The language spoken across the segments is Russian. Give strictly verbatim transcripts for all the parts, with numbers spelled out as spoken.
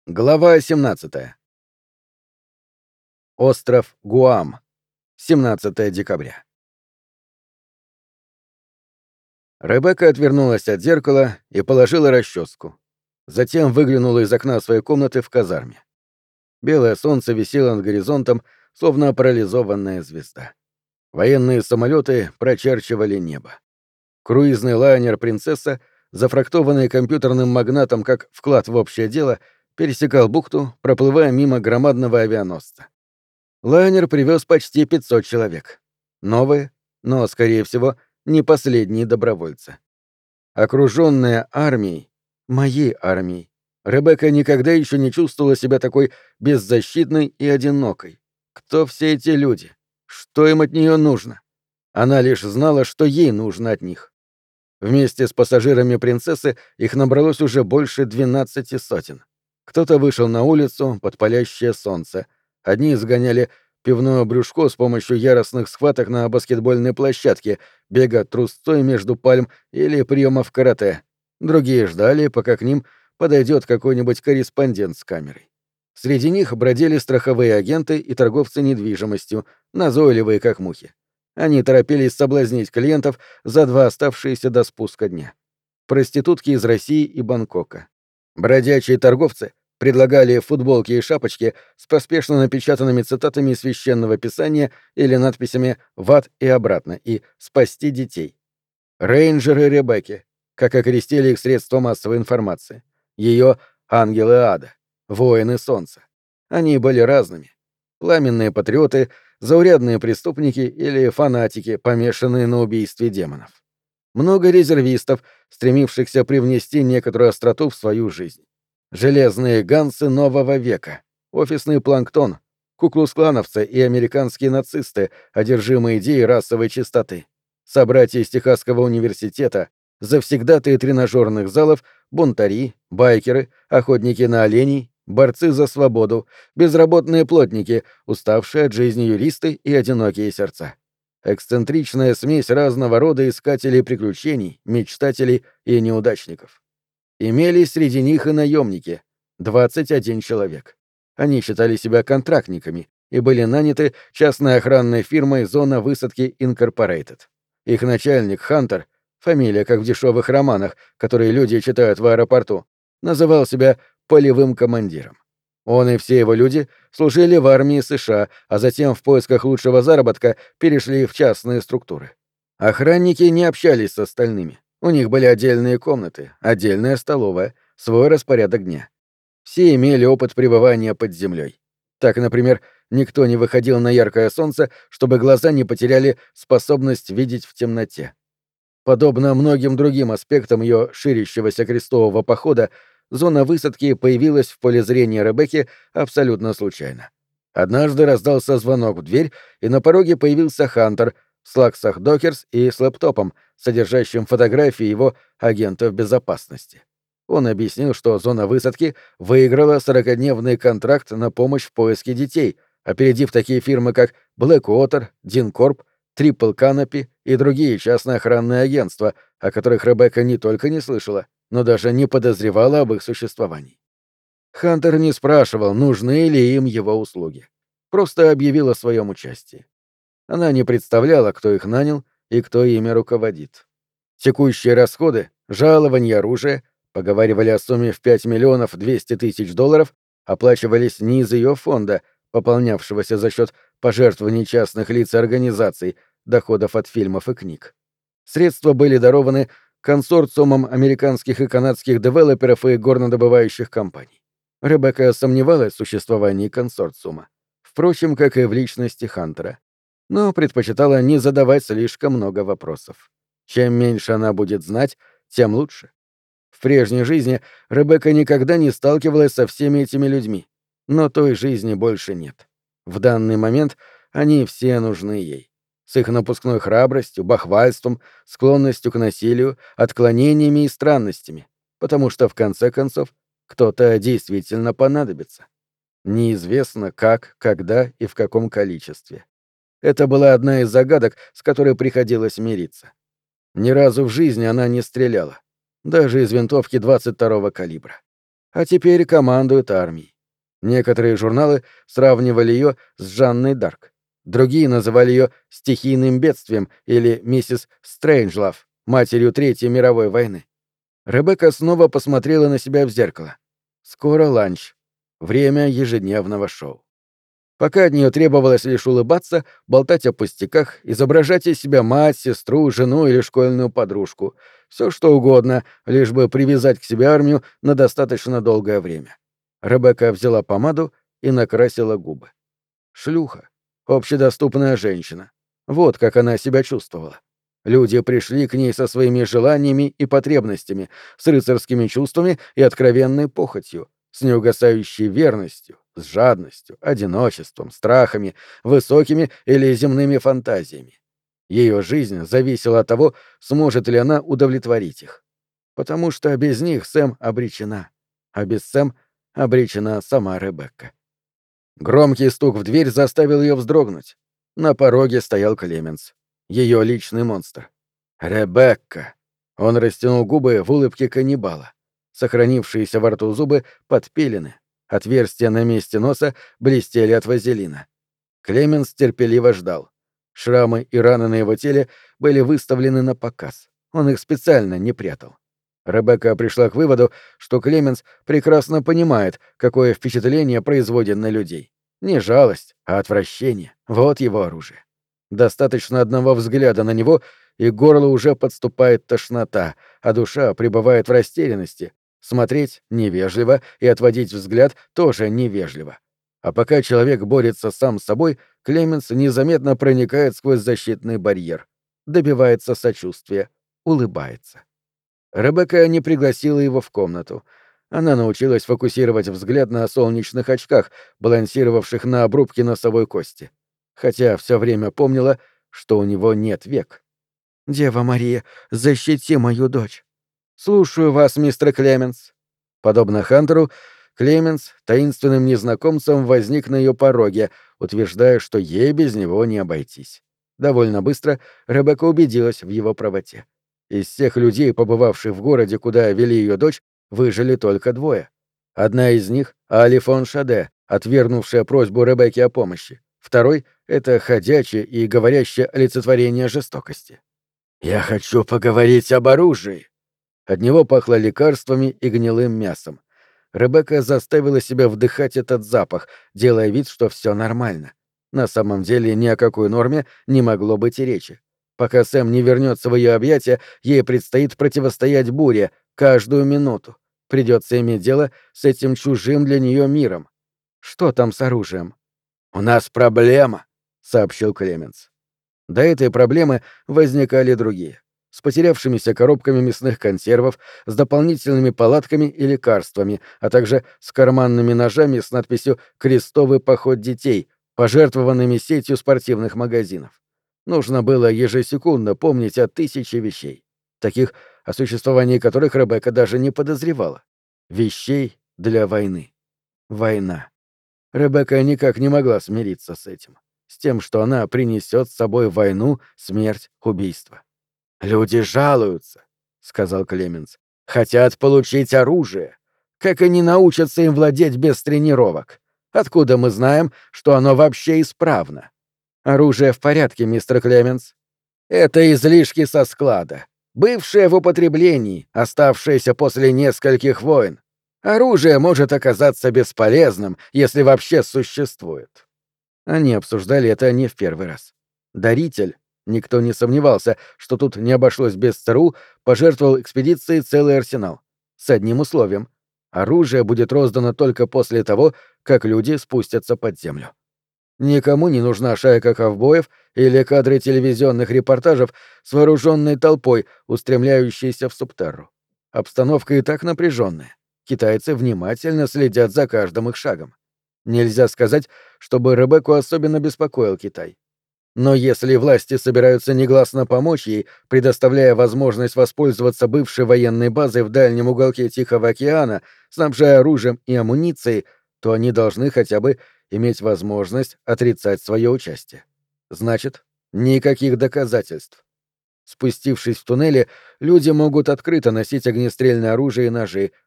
Глава семнадцатая. Остров Гуам. семнадцатое декабря. Ребекка отвернулась от зеркала и положила расческу. Затем выглянула из окна своей комнаты в казарме. Белое солнце висело над горизонтом, словно парализованная звезда. Военные самолеты прочерчивали небо. Круизный лайнер «Принцесса», зафрактованный компьютерным магнатом как вклад в общее дело, пересекал бухту, проплывая мимо громадного авианосца. Лайнер привез почти пятьсот человек. Новые, но, скорее всего, не последние добровольцы. Окруженная армией, моей армией, Ребекка никогда еще не чувствовала себя такой беззащитной и одинокой. Кто все эти люди? Что им от нее нужно? Она лишь знала, что ей нужно от них. Вместе с пассажирами «Принцессы» их набралось уже больше двенадцати сотен. Кто-то вышел на улицу под палящее солнце. Одни изгоняли пивное брюшко с помощью яростных схваток на баскетбольной площадке, бега трусцой между пальм или приемов карате. Другие ждали, пока к ним подойдет какой-нибудь корреспондент с камерой. Среди них бродили страховые агенты и торговцы недвижимостью, назойливые как мухи. Они торопились соблазнить клиентов за два оставшиеся до спуска дня. Проститутки из России и Бангкока. Бродячие торговцы предлагали футболки и шапочки с поспешно напечатанными цитатами из священного писания или надписями «В ад и обратно» и «Спасти детей». Рейнджеры Ребекки, как окрестили их средства массовой информации. Ее «Ангелы ада», «Воины солнца». Они были разными. Пламенные патриоты, заурядные преступники или фанатики, помешанные на убийстве демонов. Много резервистов, стремившихся привнести некоторую остроту в свою жизнь. Железные гансы нового века, офисный планктон, куклус-клановцы и американские нацисты, одержимые идеей расовой чистоты, собратья из Техасского университета, завсегдатые тренажерных залов, бунтари, байкеры, охотники на оленей, борцы за свободу, безработные плотники, уставшие от жизни юристы и одинокие сердца. Эксцентричная смесь разного рода искателей приключений, мечтателей и неудачников. Имелись среди них и наемники — двадцать один человек. Они считали себя контрактниками и были наняты частной охранной фирмой «Зона высадки Инкорпорейтед». Их начальник Хантер, фамилия как в дешевых романах, которые люди читают в аэропорту, называл себя полевым командиром. Он и все его люди служили в армии США, а затем в поисках лучшего заработка перешли в частные структуры. Охранники не общались с остальными. У них были отдельные комнаты, отдельная столовая, свой распорядок дня. Все имели опыт пребывания под землей. Так, например, никто не выходил на яркое солнце, чтобы глаза не потеряли способность видеть в темноте. Подобно многим другим аспектам ее ширящегося крестового похода, зона высадки появилась в поле зрения Ребекки абсолютно случайно. Однажды раздался звонок в дверь, и на пороге появился Хантер в слаксах Докерс и с лэптопом, содержащим фотографии его агентов безопасности. Он объяснил, что зона высадки выиграла сорокадневный контракт на помощь в поиске детей, опередив такие фирмы, как Blackwater, DynCorp, Triple Canopy и другие частные охранные агентства, о которых Ребекка не только не слышала, но даже не подозревала об их существовании. Хантер не спрашивал, нужны ли им его услуги. Просто объявил о своем участии. Она не представляла, кто их нанял и кто ими руководит. Текущие расходы, жалования, оружие, поговаривали о сумме в пять миллионов двести тысяч долларов, оплачивались не из ее фонда, пополнявшегося за счет пожертвований частных лиц и организаций, доходов от фильмов и книг. Средства были дарованы консорциумом американских и канадских девелоперов и горнодобывающих компаний. Ребекка сомневалась в существовании консорциума, впрочем, как и в личности Хантера, но предпочитала не задавать слишком много вопросов. Чем меньше она будет знать, тем лучше. В прежней жизни Ребекка никогда не сталкивалась со всеми этими людьми, но той жизни больше нет. В данный момент они все нужны ей. С их напускной храбростью, бахвальством, склонностью к насилию, отклонениями и странностями, потому что, в конце концов, кто-то действительно понадобится. Неизвестно как, когда и в каком количестве. Это была одна из загадок, с которой приходилось мириться. Ни разу в жизни она не стреляла, даже из винтовки двадцать второго калибра. а теперь командует армией. Некоторые журналы сравнивали ее с Жанной Дарк. Другие называли ее стихийным бедствием или миссис Стрэнджлав, матерью Третьей мировой войны. Ребекка снова посмотрела на себя в зеркало. Скоро ланч. Время ежедневного шоу. Пока от нее требовалось лишь улыбаться, болтать о пустяках, изображать из себя мать, сестру, жену или школьную подружку. Все что угодно, лишь бы привязать к себе армию на достаточно долгое время. Ребекка взяла помаду и накрасила губы. Шлюха. Общедоступная женщина. Вот как она себя чувствовала. Люди пришли к ней со своими желаниями и потребностями, с рыцарскими чувствами и откровенной похотью, с неугасающей верностью, с жадностью, одиночеством, страхами, высокими или земными фантазиями. Ее жизнь зависела от того, сможет ли она удовлетворить их. Потому что без них Сэм обречена, а без Сэм обречена сама Ребекка. Громкий стук в дверь заставил ее вздрогнуть. На пороге стоял Клеменс. Ее личный монстр. «Ребекка!» Он растянул губы в улыбке каннибала. Сохранившиеся во рту зубы подпилены. Отверстия на месте носа блестели от вазелина. Клеменс терпеливо ждал. Шрамы и раны на его теле были выставлены на показ. Он их специально не прятал. Ребекка пришла к выводу, что Клеменс прекрасно понимает, какое впечатление производит на людей. Не жалость, а отвращение. Вот его оружие. Достаточно одного взгляда на него, и к горлу уже подступает тошнота, а душа пребывает в растерянности. Смотреть невежливо и отводить взгляд тоже невежливо. А пока человек борется сам с собой, Клеменс незаметно проникает сквозь защитный барьер. Добивается сочувствия, улыбается. Ребекка не пригласила его в комнату. Она научилась фокусировать взгляд на солнечных очках, балансировавших на обрубке носовой кости. Хотя все время помнила, что у него нет век. «Дева Мария, защити мою дочь». «Слушаю вас, мистер Клеменс». Подобно Хантеру, Клеменс таинственным незнакомцем возник на ее пороге, утверждая, что ей без него не обойтись. Довольно быстро Ребекка убедилась в его правоте. Из всех людей, побывавших в городе, куда вели ее дочь, выжили только двое. Одна из них — Али фон Шаде, отвергнувшая просьбу Ребекки о помощи. Второй — это ходячее и говорящее олицетворение жестокости. «Я хочу поговорить об оружии». От него пахло лекарствами и гнилым мясом. Ребекка заставила себя вдыхать этот запах, делая вид, что все нормально. На самом деле ни о какой норме не могло быть и речи. Пока Сэм не вернется в ее объятия, ей предстоит противостоять буре каждую минуту. Придется иметь дело с этим чужим для нее миром. Что там с оружием? «У нас проблема», — сообщил Клеменс. До этой проблемы возникали другие. С потерявшимися коробками мясных консервов, с дополнительными палатками и лекарствами, а также с карманными ножами с надписью «Крестовый поход детей», пожертвованными сетью спортивных магазинов. Нужно было ежесекундно помнить о тысяче вещей, таких, о существовании которых Ребекка даже не подозревала. Вещей для войны. Война. Ребекка никак не могла смириться с этим, с тем, что она принесет с собой войну, смерть, убийство. «Люди жалуются», — сказал Клеменс, — «хотят получить оружие. Как они научатся им владеть без тренировок? Откуда мы знаем, что оно вообще исправно?» «Оружие в порядке, мистер Клеменс». «Это излишки со склада, бывшее в употреблении, оставшееся после нескольких войн. Оружие может оказаться бесполезным, если вообще существует». Они обсуждали это не в первый раз. Даритель, никто не сомневался, что тут не обошлось без ЦРУ, пожертвовал экспедиции целый арсенал. С одним условием — оружие будет роздано только после того, как люди спустятся под землю. Никому не нужна шайка ковбоев или кадры телевизионных репортажев с вооруженной толпой, устремляющейся в Субтерру. Обстановка и так напряженная. Китайцы внимательно следят за каждым их шагом. Нельзя сказать, чтобы Ребекку особенно беспокоил Китай. Но если власти собираются негласно помочь ей, предоставляя возможность воспользоваться бывшей военной базой в дальнем уголке Тихого океана, снабжая оружием и амуницией, то они должны хотя бы иметь возможность отрицать свое участие. Значит, никаких доказательств. Спустившись в туннеле, люди могут открыто носить огнестрельное оружие и ножи,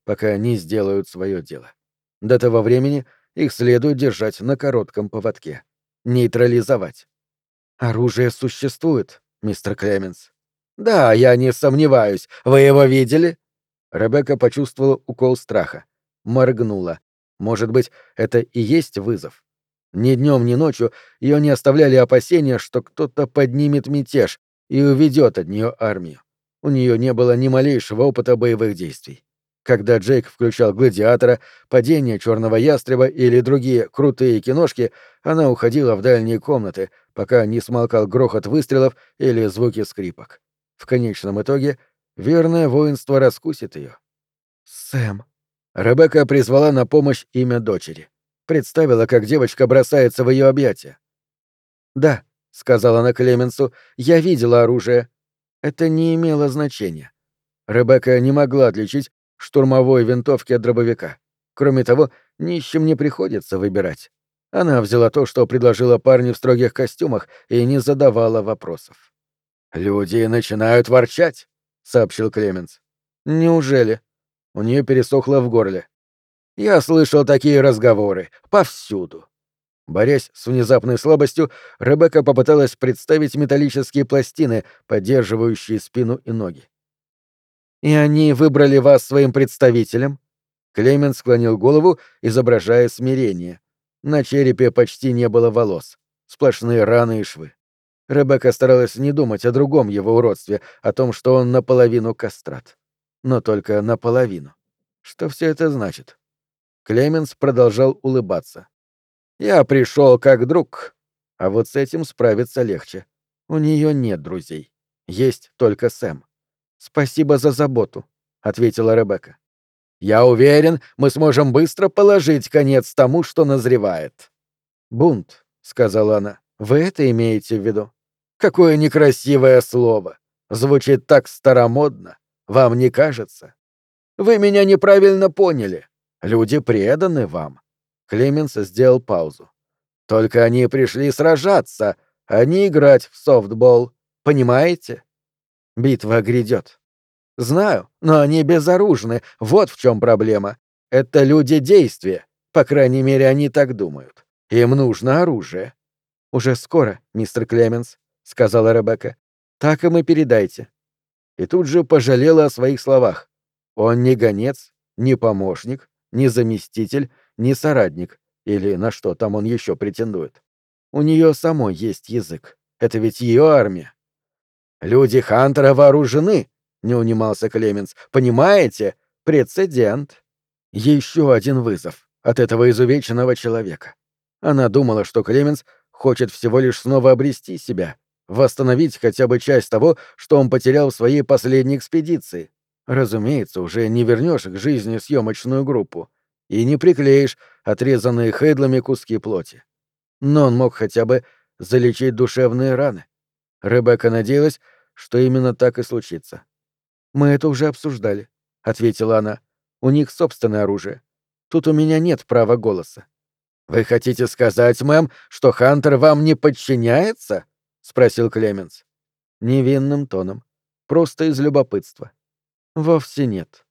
пока не сделают свое дело. До того времени их следует держать на коротком поводке. Нейтрализовать. Оружие существует, мистер Клеменс. Да, я не сомневаюсь. Вы его видели? Ребекка почувствовала укол страха. Моргнула. Может быть, это и есть вызов? Ни днем, ни ночью ее не оставляли опасения, что кто-то поднимет мятеж и уведет от нее армию. У нее не было ни малейшего опыта боевых действий. Когда Джейк включал «Гладиатора», «Падение черного ястреба» или другие крутые киношки, она уходила в дальние комнаты, пока не смолкал грохот выстрелов или звуки скрипок. В конечном итоге верное воинство раскусит ее. «Сэм». Ребекка призвала на помощь имя дочери. Представила, как девочка бросается в ее объятия. «Да», — сказала она Клеменсу, — «я видела оружие». Это не имело значения. Ребекка не могла отличить штурмовой винтовки от дробовика. Кроме того, нищим не приходится выбирать. Она взяла то, что предложила парню в строгих костюмах, и не задавала вопросов. «Люди начинают ворчать», — сообщил Клеменс. «Неужели?» У нее пересохло в горле. «Я слышал такие разговоры. Повсюду». Борясь с внезапной слабостью, Ребекка попыталась представить металлические пластины, поддерживающие спину и ноги. «И они выбрали вас своим представителем?» Клемент склонил голову, изображая смирение. На черепе почти не было волос. Сплошные раны и швы. Ребекка старалась не думать о другом его уродстве, о том, что он наполовину кастрат. Но только наполовину. Что все это значит? Клеменс продолжал улыбаться. «Я пришел как друг, а вот с этим справиться легче. У нее нет друзей. Есть только Сэм». «Спасибо за заботу», — ответила Ребекка. «Я уверен, мы сможем быстро положить конец тому, что назревает». «Бунт», — сказала она. «Вы это имеете в виду?» «Какое некрасивое слово! Звучит так старомодно. Вам не кажется?» «Вы меня неправильно поняли. Люди преданы вам». Клеменс сделал паузу. «Только они пришли сражаться, а не играть в софтбол. Понимаете? Битва грядет. Знаю, но они безоружны, вот в чем проблема. Это люди действия, по крайней мере, они так думают. Им нужно оружие». «Уже скоро, мистер Клеменс», — сказала Ребекка. «Так им и передайте». И тут же пожалела о своих словах. Он не гонец, не помощник, не заместитель, не соратник, или на что там он еще претендует. У нее самой есть язык. Это ведь ее армия. «Люди Хантера вооружены», — не унимался Клеменс. «Понимаете? Прецедент». Еще один вызов от этого изувеченного человека. Она думала, что Клеменс хочет всего лишь снова обрести себя, восстановить хотя бы часть того, что он потерял в своей последней экспедиции. Разумеется, уже не вернешь к жизни съемочную группу и не приклеишь отрезанные Хейдлами куски плоти. Но он мог хотя бы залечить душевные раны. Ребекка надеялась, что именно так и случится. «Мы это уже обсуждали», — ответила она. «У них собственное оружие. Тут у меня нет права голоса». «Вы хотите сказать, мэм, что Хантер вам не подчиняется?» — спросил Клеменс. Невинным тоном. Просто из любопытства. «Вовсе нет».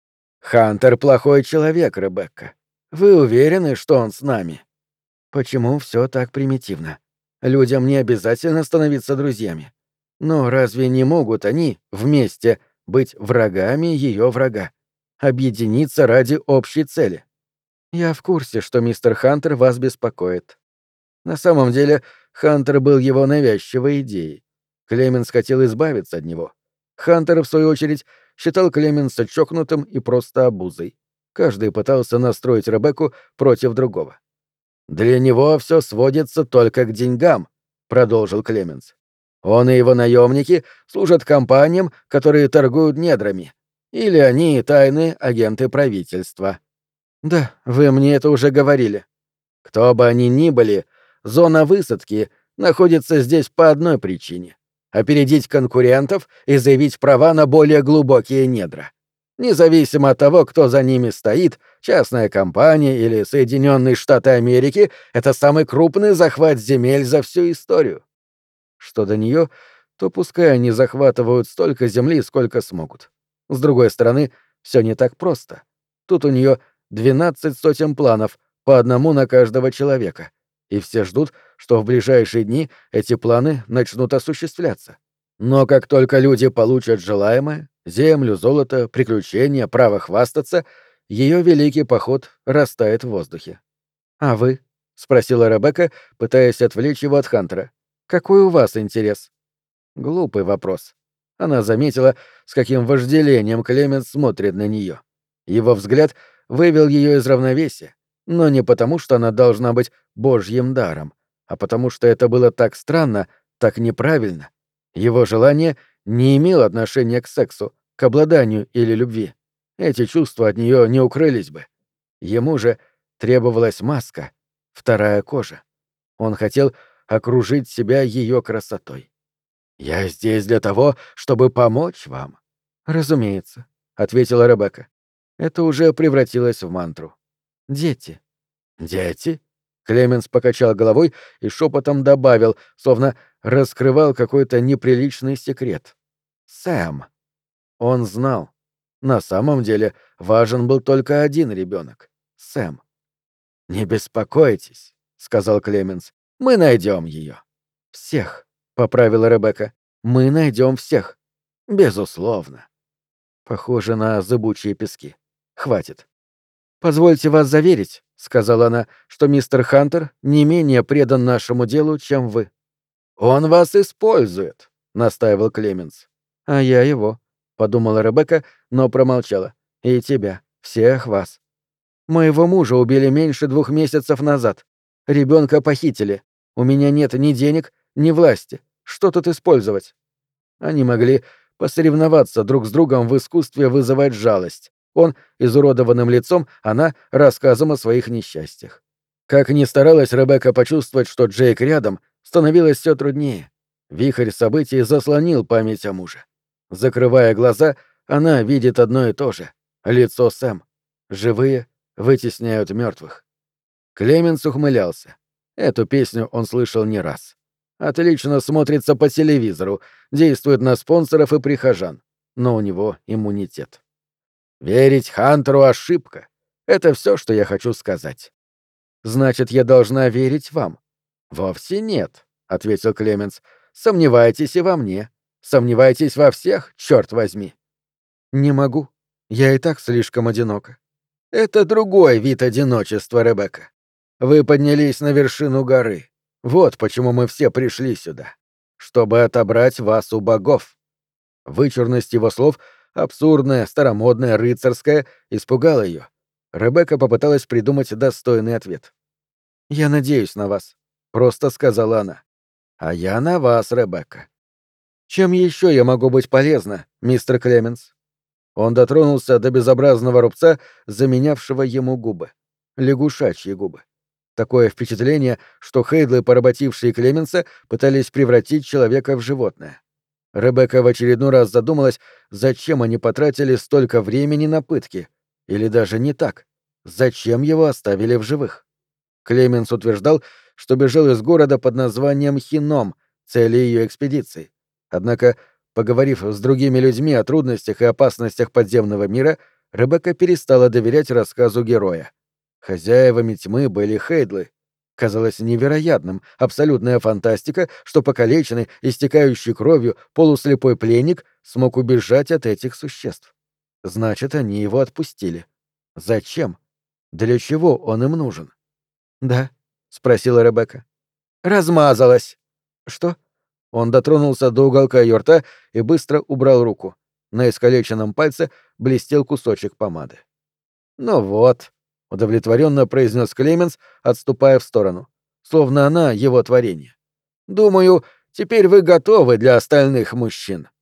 «Хантер плохой человек, Ребекка. Вы уверены, что он с нами?» «Почему все так примитивно? Людям не обязательно становиться друзьями. Но разве не могут они вместе быть врагами ее врага? Объединиться ради общей цели?» «Я в курсе, что мистер Хантер вас беспокоит». На самом деле, Хантер был его навязчивой идеей. Клеменс хотел избавиться от него. Хантер, в свою очередь, считал Клеменса чокнутым и просто обузой. Каждый пытался настроить Ребекку против другого. «Для него все сводится только к деньгам», — продолжил Клеменс. «Он и его наемники служат компаниям, которые торгуют недрами. Или они тайные агенты правительства». «Да, вы мне это уже говорили». «Кто бы они ни были, зона высадки находится здесь по одной причине — опередить конкурентов и заявить права на более глубокие недра. Независимо от того, кто за ними стоит, частная компания или Соединенные Штаты Америки — это самый крупный захват земель за всю историю. Что до нее, то пускай они захватывают столько земли, сколько смогут. С другой стороны, все не так просто. Тут у нее двенадцать сотен планов, по одному на каждого человека. И все ждут, что в ближайшие дни эти планы начнут осуществляться. Но как только люди получат желаемое — землю, золото, приключения, право хвастаться — ее великий поход растает в воздухе. «А вы?» — спросила Ребекка, пытаясь отвлечь его от Хантера. «Какой у вас интерес?» Глупый вопрос. Она заметила, с каким вожделением Клемент смотрит на нее. Его взгляд вывел ее из равновесия, но не потому, что она должна быть божьим даром, а потому что это было так странно, так неправильно. Его желание не имело отношения к сексу, к обладанию или любви. Эти чувства от нее не укрылись бы. Ему же требовалась маска, вторая кожа. Он хотел окружить себя ее красотой. «Я здесь для того, чтобы помочь вам». «Разумеется», — ответила Ребекка. Это уже превратилось в мантру. «Дети». «Дети?» Клеменс покачал головой и шепотом добавил, словно раскрывал какой-то неприличный секрет. «Сэм». Он знал. На самом деле важен был только один ребенок — Сэм. «Не беспокойтесь», — сказал Клеменс. «Мы найдем ее». «Всех», — поправила Ребекка. «Мы найдем всех». «Безусловно». Похоже на зыбучие пески. Хватит. «Позвольте вас заверить», — сказала она, — «что мистер Хантер не менее предан нашему делу, чем вы». «Он вас использует», — настаивал Клеменс. «А я его», — подумала Ребекка, но промолчала. «И тебя. Всех вас». «Моего мужа убили меньше двух месяцев назад. Ребенка похитили. У меня нет ни денег, ни власти. Что тут использовать?» Они могли посоревноваться друг с другом в искусстве вызывать жалость. Он изуродованным лицом, она рассказом о своих несчастьях. Как ни старалась Ребекка почувствовать, что Джейк рядом, становилось все труднее. Вихрь событий заслонил память о муже. Закрывая глаза, она видит одно и то же — лицо Сэм. Живые вытесняют мертвых. Клеменс ухмылялся. Эту песню он слышал не раз. Отлично смотрится по телевизору, действует на спонсоров и прихожан, но у него иммунитет. Верить Хантеру — ошибка. Это все, что я хочу сказать. Значит, я должна верить вам? Вовсе нет, — ответил Клеменс. Сомневайтесь и во мне. Сомневайтесь во всех, черт возьми. Не могу. Я и так слишком одинока. Это другой вид одиночества, Ребекка. Вы поднялись на вершину горы. Вот почему мы все пришли сюда. Чтобы отобрать вас у богов. Вычурность его слов, абсурдная, старомодная, рыцарская, испугала ее. Ребекка попыталась придумать достойный ответ. «Я надеюсь на вас», — просто сказала она. «А я на вас, Ребекка. Чем еще я могу быть полезна, мистер Клеменс?» Он дотронулся до безобразного рубца, заменявшего ему губы. Лягушачьи губы. Такое впечатление, что Хейдлы, поработившие Клеменса, пытались превратить человека в животное. Ребекка в очередной раз задумалась, зачем они потратили столько времени на пытки. Или даже не так. Зачем его оставили в живых? Клеменс утверждал, что бежал из города под названием Хином, цели ее экспедиции. Однако, поговорив с другими людьми о трудностях и опасностях подземного мира, Ребекка перестала доверять рассказу героя. Хозяевами тьмы были Хейдлы. Казалось невероятным, абсолютная фантастика, что покалеченный, истекающий кровью, полуслепой пленник смог убежать от этих существ. Значит, они его отпустили. Зачем? Для чего он им нужен? «Да», — спросила Ребекка. «Размазалась». «Что?» Он дотронулся до уголка ее рта и быстро убрал руку. На искалеченном пальце блестел кусочек помады. «Ну вот», — удовлетворенно произнес Клеменс, отступая в сторону, словно она его творение. «Думаю, теперь вы готовы для остальных мужчин».